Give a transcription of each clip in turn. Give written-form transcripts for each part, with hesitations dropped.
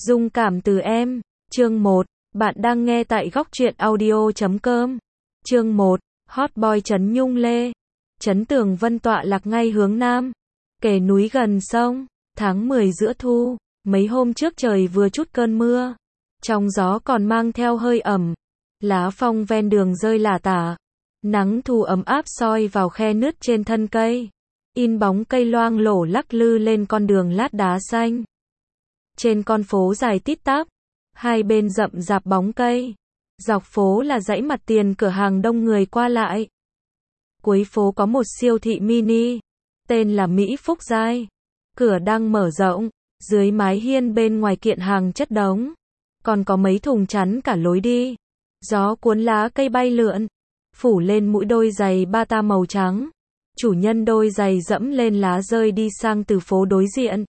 Dung cảm từ em. Chương 1. Bạn đang nghe tại góc truyện audio.com. Chương 1. Hot boy trấn Nhung Lê. Trấn Tường Vân tọa lạc ngay hướng nam. Kề núi gần sông. Tháng 10 giữa thu. Mấy hôm trước trời vừa chút cơn mưa. Trong gió còn mang theo hơi ẩm. Lá phong ven đường rơi lả tả. Nắng thu ấm áp soi vào khe nứt trên thân cây. In bóng cây loang lổ lắc lư lên con đường lát đá xanh. Trên con phố dài tít tắp, hai bên rậm rạp bóng cây. Dọc phố là dãy mặt tiền cửa hàng đông người qua lại. Cuối phố có một siêu thị mini, tên là Mỹ Phúc Giai. Cửa đang mở rộng, dưới mái hiên bên ngoài kiện hàng chất đống. Còn có mấy thùng chắn cả lối đi. Gió cuốn lá cây bay lượn, phủ lên mũi đôi giày bata màu trắng. Chủ nhân đôi giày dẫm lên lá rơi đi sang từ phố đối diện.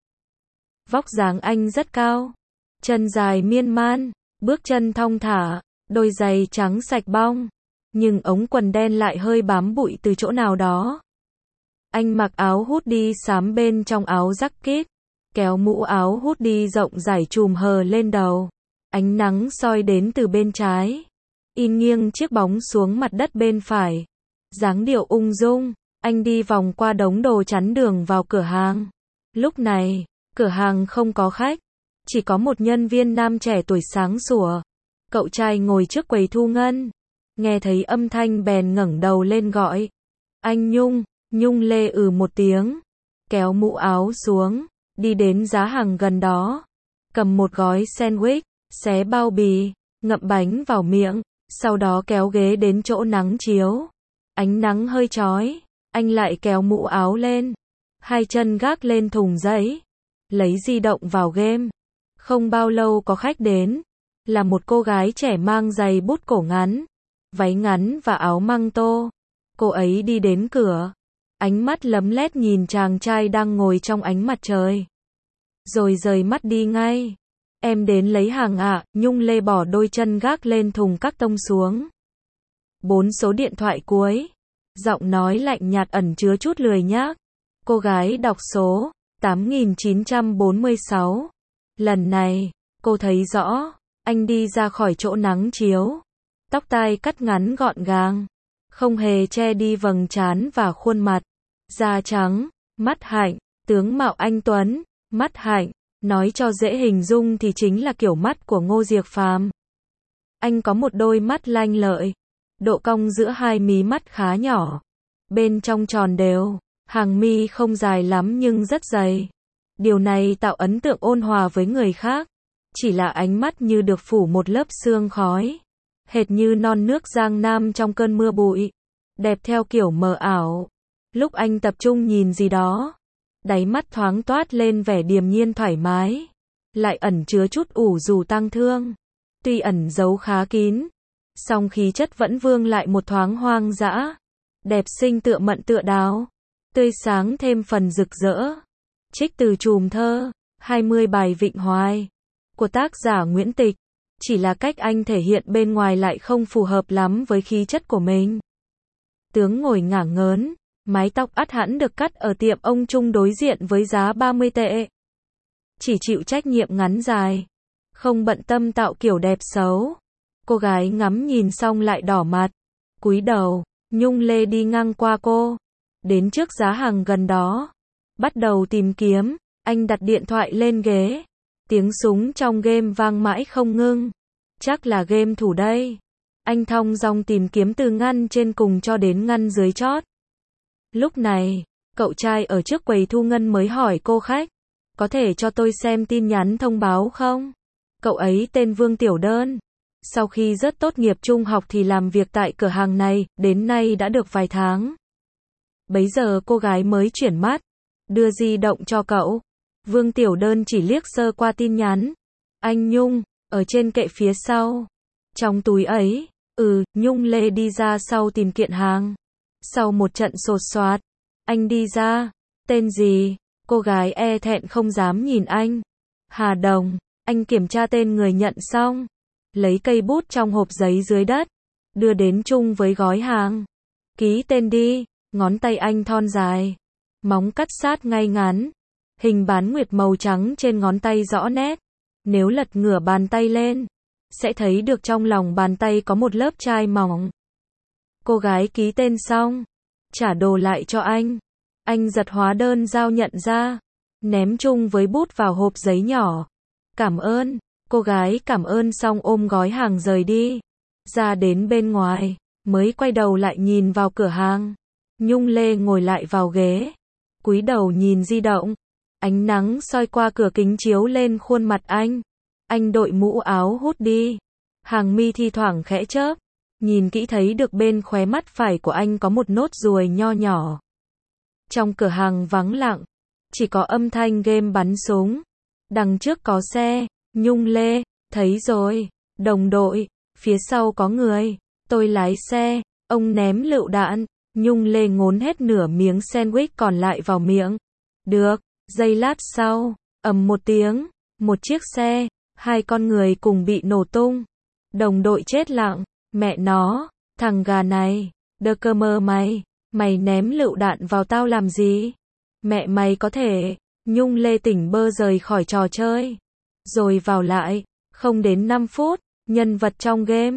Vóc dáng anh rất cao, chân dài miên man, bước chân thong thả, đôi giày trắng sạch bong, nhưng ống quần đen lại hơi bám bụi từ chỗ nào đó. Anh mặc áo hoodie xám bên trong áo jacket, kéo mũ áo hoodie rộng rải trùm hờ lên đầu. Ánh nắng soi đến từ bên trái, in nghiêng chiếc bóng xuống mặt đất bên phải. Dáng điệu ung dung, anh đi vòng qua đống đồ chắn đường vào cửa hàng. Lúc này, cửa hàng không có khách, chỉ có một nhân viên nam trẻ tuổi sáng sủa. Cậu trai ngồi trước quầy thu ngân, nghe thấy âm thanh bèn ngẩng đầu lên gọi. Anh Nhung. Nhung Lê một tiếng, kéo mũ áo xuống, đi đến giá hàng gần đó, cầm một gói sandwich, xé bao bì, ngậm bánh vào miệng, sau đó kéo ghế đến chỗ nắng chiếu. Ánh nắng hơi chói, anh lại kéo mũ áo lên, hai chân gác lên thùng giấy, lấy di động vào game. Không bao lâu có khách đến, là một cô gái trẻ mang giày bút cổ ngắn, váy ngắn và áo măng tô. Cô ấy đi đến cửa, ánh mắt lấm lét nhìn chàng trai đang ngồi trong ánh mặt trời, rồi rời mắt đi ngay. Em đến lấy hàng ạ. Nhung Lê bỏ đôi chân gác lên thùng các tông xuống. 4 số điện thoại cuối. Giọng nói lạnh nhạt ẩn chứa chút lười nhác. Cô gái đọc số 8946. Lần này, cô thấy rõ, anh đi ra khỏi chỗ nắng chiếu. Tóc tai cắt ngắn gọn gàng, không hề che đi vầng trán và khuôn mặt. Da trắng, mắt hạnh, tướng mạo anh tuấn, mắt hạnh. Nói cho dễ hình dung thì chính là kiểu mắt của Ngô Diệc Phàm. Anh có một đôi mắt lanh lợi, độ cong giữa hai mí mắt khá nhỏ, bên trong tròn đều, hàng mi không dài lắm nhưng rất dày. Điều này tạo ấn tượng ôn hòa với người khác, chỉ là ánh mắt như được phủ một lớp sương khói, hệt như non nước Giang Nam trong cơn mưa bụi, đẹp theo kiểu mờ ảo. Lúc anh tập trung nhìn gì đó, đáy mắt thoáng toát lên vẻ điềm nhiên thoải mái, lại ẩn chứa chút ủ rũ tang thương. Tuy ẩn giấu khá kín, song khí chất vẫn vương lại một thoáng hoang dã, đẹp xinh tựa mận tựa đào, tươi sáng thêm phần rực rỡ. Trích từ chùm thơ 20 bài Vịnh Hoài của tác giả Nguyễn Tịch. Chỉ là cách anh thể hiện bên ngoài lại không phù hợp lắm với khí chất của mình. Tướng ngồi ngả ngớn, mái tóc ắt hẳn được cắt ở tiệm ông Trung đối diện với giá 30 tệ. Chỉ chịu trách nhiệm ngắn dài, không bận tâm tạo kiểu đẹp xấu. Cô gái ngắm nhìn xong lại đỏ mặt, cúi đầu. Nhung Lê đi ngang qua cô, đến trước giá hàng gần đó, bắt đầu tìm kiếm. Anh đặt điện thoại lên ghế, tiếng súng trong game vang mãi không ngưng. Chắc là game thủ đây. Anh thong dong tìm kiếm từ ngăn trên cùng cho đến ngăn dưới chót. Lúc này, cậu trai ở trước quầy thu ngân mới hỏi cô khách, có thể cho tôi xem tin nhắn thông báo không? Cậu ấy tên Vương Tiểu Đơn. Sau khi rớt tốt nghiệp trung học thì làm việc tại cửa hàng này, đến nay đã được vài tháng. Bấy giờ cô gái mới chuyển mắt, đưa di động cho cậu. Vương Tiểu Đơn chỉ liếc sơ qua tin nhắn. Anh Nhung, ở trên kệ phía sau. Trong túi ấy, Nhung Lê đi ra sau tìm kiện hàng. Sau một trận sột soạt, anh đi ra. Tên gì? Cô gái e thẹn không dám nhìn anh. Hà Đồng. Anh kiểm tra tên người nhận xong, lấy cây bút trong hộp giấy dưới đất, đưa đến chung với gói hàng. Ký tên đi. Ngón tay anh thon dài, móng cắt sát ngay ngắn, hình bán nguyệt màu trắng trên ngón tay rõ nét. Nếu lật ngửa bàn tay lên, sẽ thấy được trong lòng bàn tay có một lớp chai mỏng. Cô gái ký tên xong, trả đồ lại cho anh. Anh giật hóa đơn giao nhận ra, ném chung với bút vào hộp giấy nhỏ. Cảm ơn, cô gái cảm ơn xong ôm gói hàng rời đi. Ra đến bên ngoài, mới quay đầu lại nhìn vào cửa hàng. Nhung Lê ngồi lại vào ghế, cúi đầu nhìn di động. Ánh nắng soi qua cửa kính chiếu lên khuôn mặt anh. Anh đội mũ áo hút đi. Hàng mi thi thoảng khẽ chớp. Nhìn kỹ thấy được bên khóe mắt phải của anh có một nốt ruồi nho nhỏ. Trong cửa hàng vắng lặng, chỉ có âm thanh game bắn súng. Đằng trước có xe. Nhung Lê, thấy rồi, đồng đội, phía sau có người, tôi lái xe, ông ném lựu đạn. Nhung Lê ngốn hết nửa miếng sandwich còn lại vào miệng. Được, giây lát sau, ầm một tiếng, một chiếc xe, hai con người cùng bị nổ tung. Đồng đội chết lặng, mẹ nó, thằng gà này, đơ cơ mơ mày, mày ném lựu đạn vào tao làm gì? Mẹ mày có thể, Nhung Lê tỉnh bơ rời khỏi trò chơi. Rồi vào lại, không đến 5 phút, nhân vật trong game,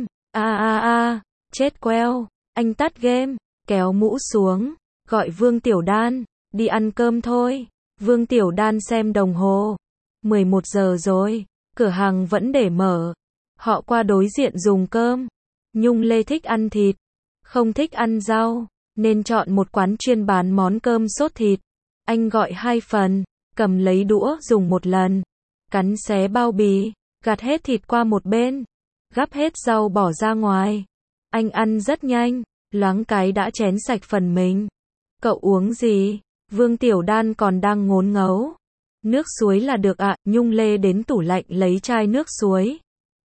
chết queo, anh tắt game, kéo mũ xuống, gọi Vương Tiểu Đan, đi ăn cơm thôi. Vương Tiểu Đan xem đồng hồ, 11 giờ rồi, cửa hàng vẫn để mở. Họ qua đối diện dùng cơm. Nhung Lê thích ăn thịt, không thích ăn rau, nên chọn một quán chuyên bán món cơm sốt thịt. Anh gọi 2 phần, cầm lấy đũa dùng một lần, cắn xé bao bì, gạt hết thịt qua một bên, gắp hết rau bỏ ra ngoài. Anh ăn rất nhanh, loáng cái đã chén sạch phần mình. Cậu uống gì? Vương Tiểu Đan còn đang ngốn ngấu. Nước suối là được ạ. Nhung Lê đến tủ lạnh lấy chai nước suối,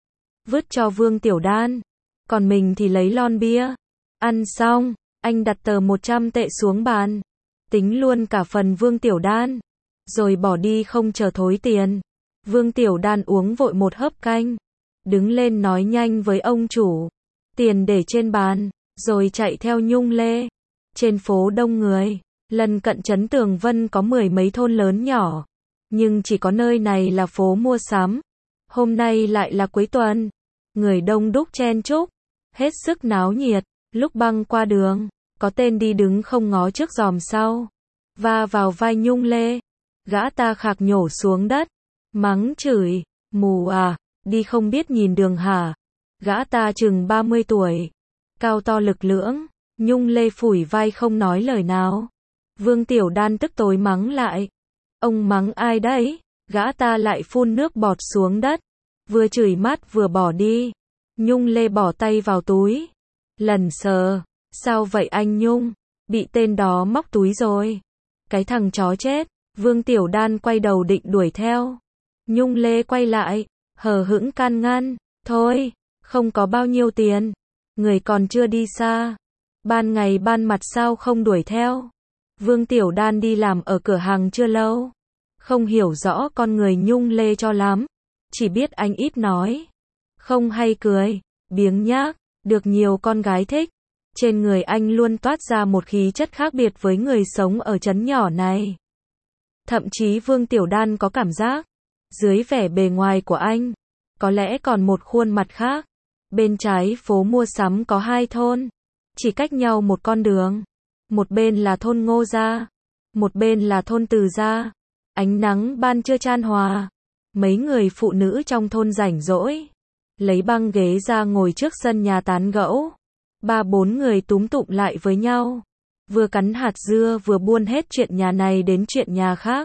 vứt cho Vương Tiểu Đan. Còn mình thì lấy lon bia. Ăn xong, anh đặt tờ 100 tệ xuống bàn, tính luôn cả phần Vương Tiểu Đan, rồi bỏ đi không chờ thối tiền. Vương Tiểu Đan uống vội một hớp canh, đứng lên nói nhanh với ông chủ, tiền để trên bàn, rồi chạy theo Nhung Lê. Trên phố đông người, lần cận trấn Tường Vân có 10 mấy thôn lớn nhỏ, nhưng chỉ có nơi này là phố mua sắm. Hôm nay lại là cuối tuần, người đông đúc chen chúc, hết sức náo nhiệt. Lúc băng qua đường, có tên đi đứng không ngó trước giòm sau, va vào vai Nhung Lê. Gã ta khạc nhổ xuống đất, mắng chửi, mù à, đi không biết nhìn đường hả? Gã ta chừng 30 tuổi, cao to lực lưỡng. Nhung Lê phủi vai không nói lời nào. Vương Tiểu Đan tức tối mắng lại, ông mắng ai đấy? Gã ta lại phun nước bọt xuống đất, vừa chửi mát vừa bỏ đi. Nhung Lê bỏ tay vào túi, lần sờ, sao vậy anh Nhung? Bị tên đó móc túi rồi. Cái thằng chó chết. Vương Tiểu Đan quay đầu định đuổi theo. Nhung Lê quay lại, hờ hững can ngăn, thôi, không có bao nhiêu tiền, người còn chưa đi xa, ban ngày ban mặt sao không đuổi theo. Vương Tiểu Đan đi làm ở cửa hàng chưa lâu, không hiểu rõ con người Nhung Lê cho lắm, chỉ biết anh ít nói, không hay cười, biếng nhác, được nhiều con gái thích. Trên người anh luôn toát ra một khí chất khác biệt với người sống ở trấn nhỏ này. Thậm chí Vương Tiểu Đan có cảm giác, dưới vẻ bề ngoài của anh, có lẽ còn một khuôn mặt khác. Bên trái phố mua sắm có 2 thôn, chỉ cách nhau một con đường. Một bên là thôn Ngô Gia, một bên là thôn Từ Gia. Ánh nắng ban trưa chan hòa. Mấy người phụ nữ trong thôn rảnh rỗi, lấy băng ghế ra ngồi trước sân nhà tán gẫu. 3-4 người túm tụm lại với nhau, vừa cắn hạt dưa vừa buôn hết chuyện nhà này đến chuyện nhà khác.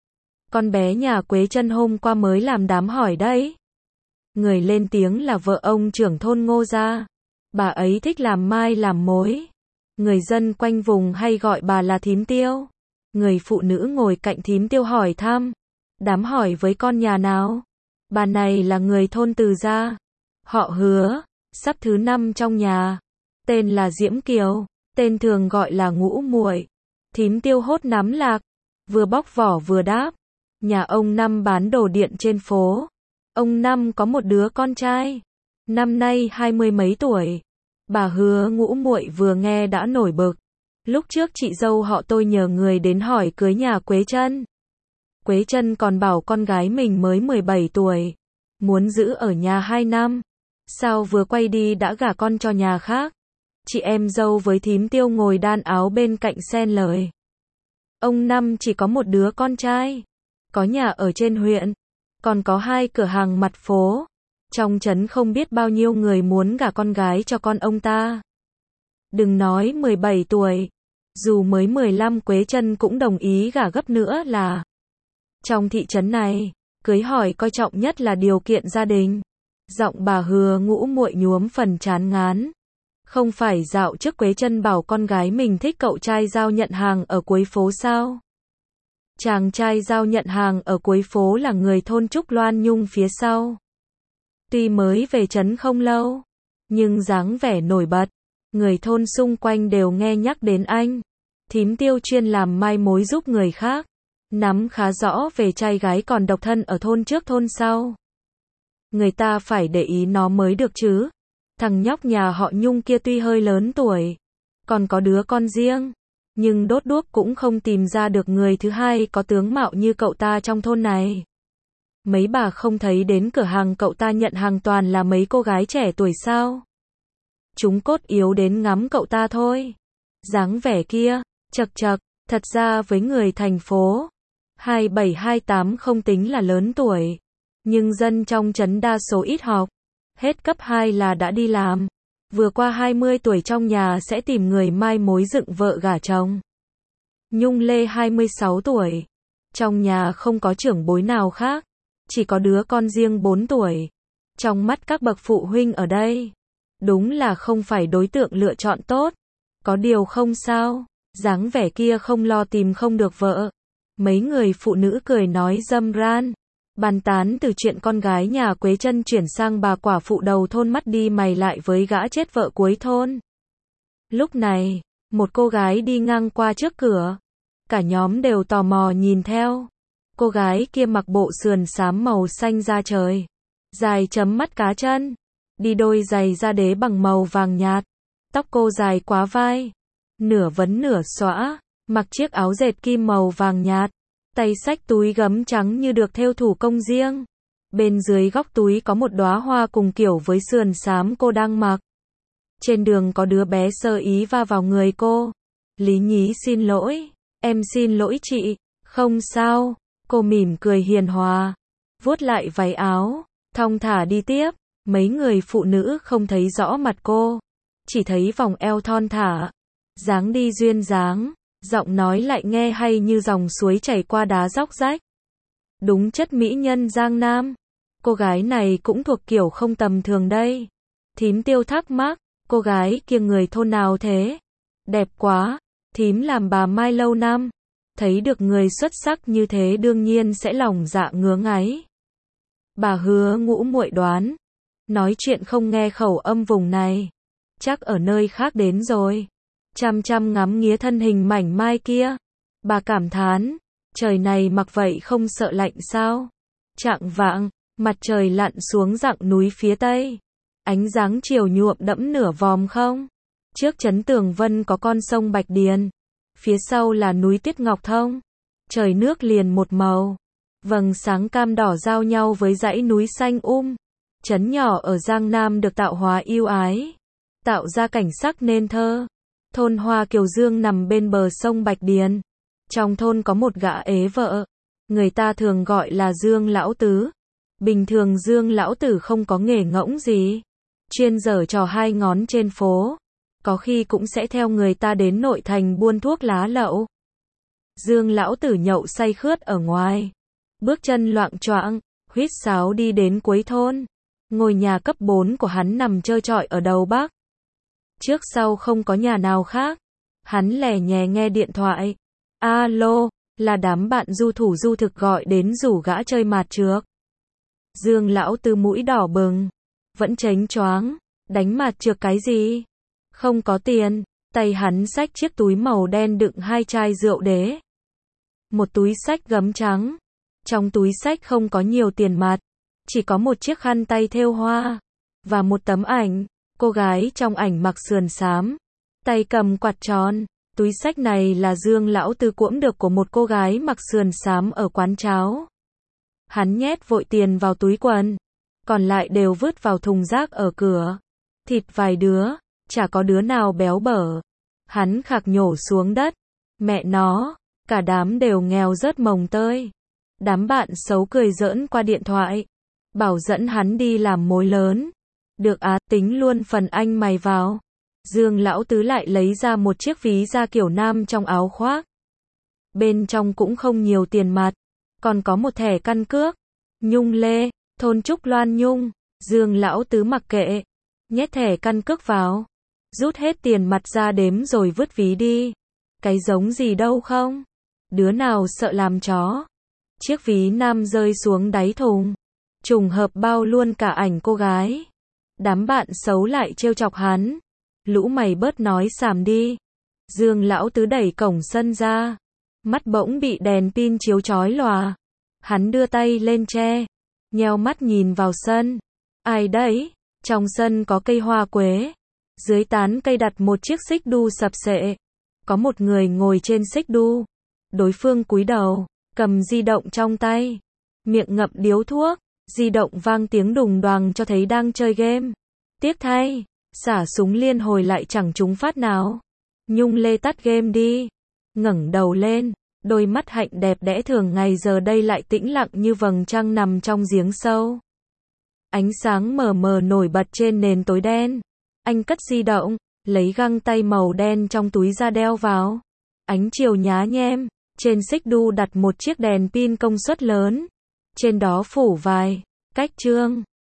Con bé nhà Quế Chân hôm qua mới làm đám hỏi đấy. Người lên tiếng là vợ ông trưởng thôn Ngô Gia. Bà ấy thích làm mai làm mối. Người dân quanh vùng hay gọi bà là thím Tiêu. Người phụ nữ ngồi cạnh thím Tiêu hỏi thăm. Đám hỏi với con nhà nào? Bà này là người thôn Từ Gia. Họ Hứa, sắp thứ 5 trong nhà. Tên là Diễm Kiều, tên thường gọi là Ngũ Muội. Thím Tiêu hốt nắm lạc, vừa bóc vỏ vừa đáp. Nhà ông Năm bán đồ điện trên phố. Ông Năm có một đứa con trai, năm nay 20 mấy tuổi. Bà Hứa Ngũ Muội vừa nghe đã nổi bực. Lúc trước chị dâu họ tôi nhờ người đến hỏi cưới nhà Quế Chân. Quế Chân còn bảo con gái mình mới 17 tuổi, muốn giữ ở nhà 2 năm. Sao vừa quay đi đã gả con cho nhà khác? Chị em dâu với thím Tiêu ngồi đan áo bên cạnh xen lời. Ông Năm chỉ có một đứa con trai, có nhà ở trên huyện, còn có 2 cửa hàng mặt phố. Trong trấn không biết bao nhiêu người muốn gả con gái cho con ông ta. Đừng nói 17 tuổi, dù mới 15 Quế Trân cũng đồng ý gả gấp nữa là. Trong thị trấn này, cưới hỏi coi trọng nhất là điều kiện gia đình. Giọng bà Hứa Ngũ Muội nhuốm phần chán ngán. Không phải dạo trước Quế Trân bảo con gái mình thích cậu trai giao nhận hàng ở cuối phố sao? Chàng trai giao nhận hàng ở cuối phố là người thôn Trúc Loan Nhung phía sau. Tuy mới về trấn không lâu, nhưng dáng vẻ nổi bật, người thôn xung quanh đều nghe nhắc đến anh. Thím Tiêu chuyên làm mai mối giúp người khác, nắm khá rõ về trai gái còn độc thân ở thôn trước thôn sau. Người ta phải để ý nó mới được chứ. Thằng nhóc nhà họ Nhung kia tuy hơi lớn tuổi, còn có đứa con riêng, nhưng đốt đuốc cũng không tìm ra được người thứ hai có tướng mạo như cậu ta trong thôn này. Mấy bà không thấy đến cửa hàng cậu ta nhận hàng toàn là mấy cô gái trẻ tuổi sao? Chúng cốt yếu đến ngắm cậu ta thôi. Dáng vẻ kia, chật chật, thật ra với người thành phố, 27-28 không tính là lớn tuổi, nhưng dân trong trấn đa số ít học, hết cấp 2 là đã đi làm, vừa qua 20 tuổi trong nhà sẽ tìm người mai mối dựng vợ gả chồng. Nhung Lê 26 tuổi, trong nhà không có trưởng bối nào khác, chỉ có đứa con riêng 4 tuổi. Trong mắt các bậc phụ huynh ở đây, đúng là không phải đối tượng lựa chọn tốt. Có điều không sao, dáng vẻ kia không lo tìm không được vợ. Mấy người phụ nữ cười nói râm ran, bàn tán từ chuyện con gái nhà Quế Trân chuyển sang bà quả phụ đầu thôn mắt đi mày lại với gã chết vợ cuối thôn. Lúc này, một cô gái đi ngang qua trước cửa. Cả nhóm đều tò mò nhìn theo. Cô gái kia mặc bộ sườn xám màu xanh da trời, dài chấm mắt cá chân, đi đôi giày da đế bằng màu vàng nhạt. Tóc cô dài quá vai, nửa vấn nửa xõa, mặc chiếc áo dệt kim màu vàng nhạt, tay xách túi gấm trắng như được thêu thủ công riêng. Bên dưới góc túi có một đóa hoa cùng kiểu với sườn xám cô đang mặc. Trên đường có đứa bé sơ ý va vào người cô. Lý nhí xin lỗi, em xin lỗi chị. Không sao, cô mỉm cười hiền hòa, vuốt lại váy áo, thong thả đi tiếp. Mấy người phụ nữ không thấy rõ mặt cô, chỉ thấy vòng eo thon thả, dáng đi duyên dáng, giọng nói lại nghe hay như dòng suối chảy qua đá róc rách. Đúng chất mỹ nhân Giang Nam. Cô gái này cũng thuộc kiểu không tầm thường đây. Thím Tiêu thắc mắc, cô gái kia người thôn nào thế? Đẹp quá, thím làm bà Mai lâu năm, thấy được người xuất sắc như thế đương nhiên sẽ lòng dạ ngứa ngáy. Bà Hứa Ngũ Muội đoán, nói chuyện không nghe khẩu âm vùng này, chắc ở nơi khác đến rồi. Chăm chăm ngắm nghía thân hình mảnh mai kia, bà cảm thán, trời này mặc vậy không sợ lạnh sao? Chạng vạng, mặt trời lặn xuống dặng núi phía tây, ánh dáng chiều nhuộm đẫm nửa vòm không. Trước trấn Tường Vân có con sông Bạch Điền, phía sau là núi Tiết Ngọc Thông. Trời nước liền một màu, vầng sáng cam đỏ giao nhau với dãy núi xanh Trấn nhỏ ở Giang Nam được tạo hóa ưu ái, tạo ra cảnh sắc nên thơ. Thôn Hoa Kiều Dương nằm bên bờ sông Bạch Điền. Trong thôn có một gã ế vợ, người ta thường gọi là Dương Lão Tứ. Bình thường Dương Lão Tử không có nghề ngỗng gì, chuyên giở trò hai ngón trên phố, có khi cũng sẽ theo người ta đến nội thành buôn thuốc lá lậu. Dương Lão Tử nhậu say khướt ở ngoài, bước chân loạng choạng, huýt sáo đi đến cuối thôn. Ngôi nhà cấp 4 của hắn nằm trơ trọi ở đầu bắc. Trước sau không có nhà nào khác. Hắn lè nhè nghe điện thoại. Alo, là đám bạn du thủ du thực gọi đến rủ gã chơi mạt trược. Dương Lão Tư mũi đỏ bừng, vẫn chánh choáng, đánh mạt trược cái gì? Không có tiền. Tay hắn xách chiếc túi màu đen đựng 2 chai rượu đế. Một túi xách gấm trắng. Trong túi xách không có nhiều tiền mặt, chỉ có một chiếc khăn tay thêu hoa và một tấm ảnh. Cô gái trong ảnh mặc sườn xám, tay cầm quạt tròn. Túi xách này là Dương Lão Tư cuỗm được của một cô gái mặc sườn xám ở quán cháo. Hắn nhét vội tiền vào túi quần, còn lại đều vứt vào thùng rác ở cửa. Thịt vài đứa, chả có đứa nào béo bở. Hắn khạc nhổ xuống đất. Mẹ nó, cả đám đều nghèo rớt mồng tơi. Đám bạn xấu cười giỡn qua điện thoại, bảo dẫn hắn đi làm mối lớn. Được á, tính luôn phần anh mày vào. Dương Lão Tứ lại lấy ra một chiếc ví da kiểu nam trong áo khoác. Bên trong cũng không nhiều tiền mặt, còn có một thẻ căn cước. Nhung Lê, thôn Trúc Loan Nhung. Dương Lão Tứ mặc kệ, nhét thẻ căn cước vào, rút hết tiền mặt ra đếm rồi vứt ví đi. Cái giống gì đâu không? Đứa nào sợ làm chó? Chiếc ví nam rơi xuống đáy thùng, trùng hợp bao luôn cả ảnh cô gái. Đám bạn xấu lại trêu chọc hắn. Lũ mày bớt nói xàm đi. Dương Lão Tứ đẩy cổng sân ra, mắt bỗng bị đèn pin chiếu chói lòa. Hắn đưa tay lên che, nheo mắt nhìn vào sân. Ai đấy? Trong sân có cây hoa quế, dưới tán cây đặt một chiếc xích đu sập xệ. Có một người ngồi trên xích đu, đối phương cúi đầu, cầm di động trong tay, miệng ngậm điếu thuốc. Di động vang tiếng đùng đoàng cho thấy đang chơi game. Tiếc thay, xả súng liên hồi lại chẳng trúng phát nào. Nhung Lê tắt game đi, ngẩng đầu lên, đôi mắt hạnh đẹp đẽ thường ngày giờ đây lại tĩnh lặng như vầng trăng nằm trong giếng sâu. Ánh sáng mờ mờ nổi bật trên nền tối đen. Anh cất di động, lấy găng tay màu đen trong túi ra đeo vào. Ánh chiều nhá nhem, trên xích đu đặt một chiếc đèn pin công suất lớn. Trên đó phủ vài cách chương.